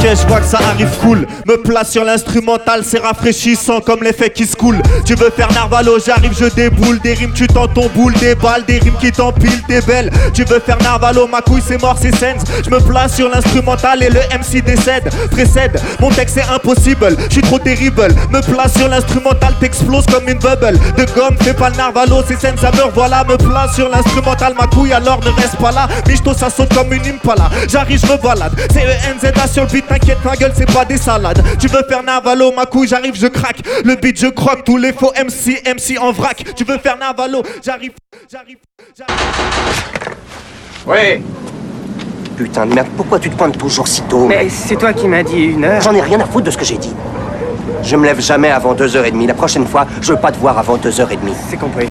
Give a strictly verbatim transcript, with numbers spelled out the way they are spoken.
je vois que ça arrive cool. Me place sur l'instrumental, c'est rafraîchissant comme l'effet qui se coule. Tu veux faire Narvalo, j'arrive, je déboule. Des rimes, tu tends ton boule, des balles, des rimes qui t'empilent, t'es belle. Tu veux faire Narvalo, ma couille c'est mort, c'est sense. Je me place sur l'instrumental et le M C décède. Précède, mon texte c'est impossible, je suis trop terrible. Me place sur l'instrumental, t'exploses comme une bubble. De gomme, fais pas le Narvalo, c'est sense, ça meurt, voilà. Me place sur l'instrumental, ma couille alors ne reste pas là. Michto, ça saute comme une impala. J'arrive, je me balade. C E N Z A sur le beat, t'inquiète, ma gueule, c'est pas des salades. Tu veux faire Narvalo, ma couille, j'arrive, je craque. Le beat, je croque, tous les faux M C, M C en vrac. Tu veux faire Narvalo, j'arrive, j'arrive, j'arrive. Ouais. Putain de merde, pourquoi tu te pointes toujours si tôt? Mais c'est toi qui m'as dit une heure. J'en ai rien à foutre de ce que j'ai dit. Je me lève jamais avant deux heures et demie. La prochaine fois, je veux pas te voir avant deux heures et demie. C'est compris.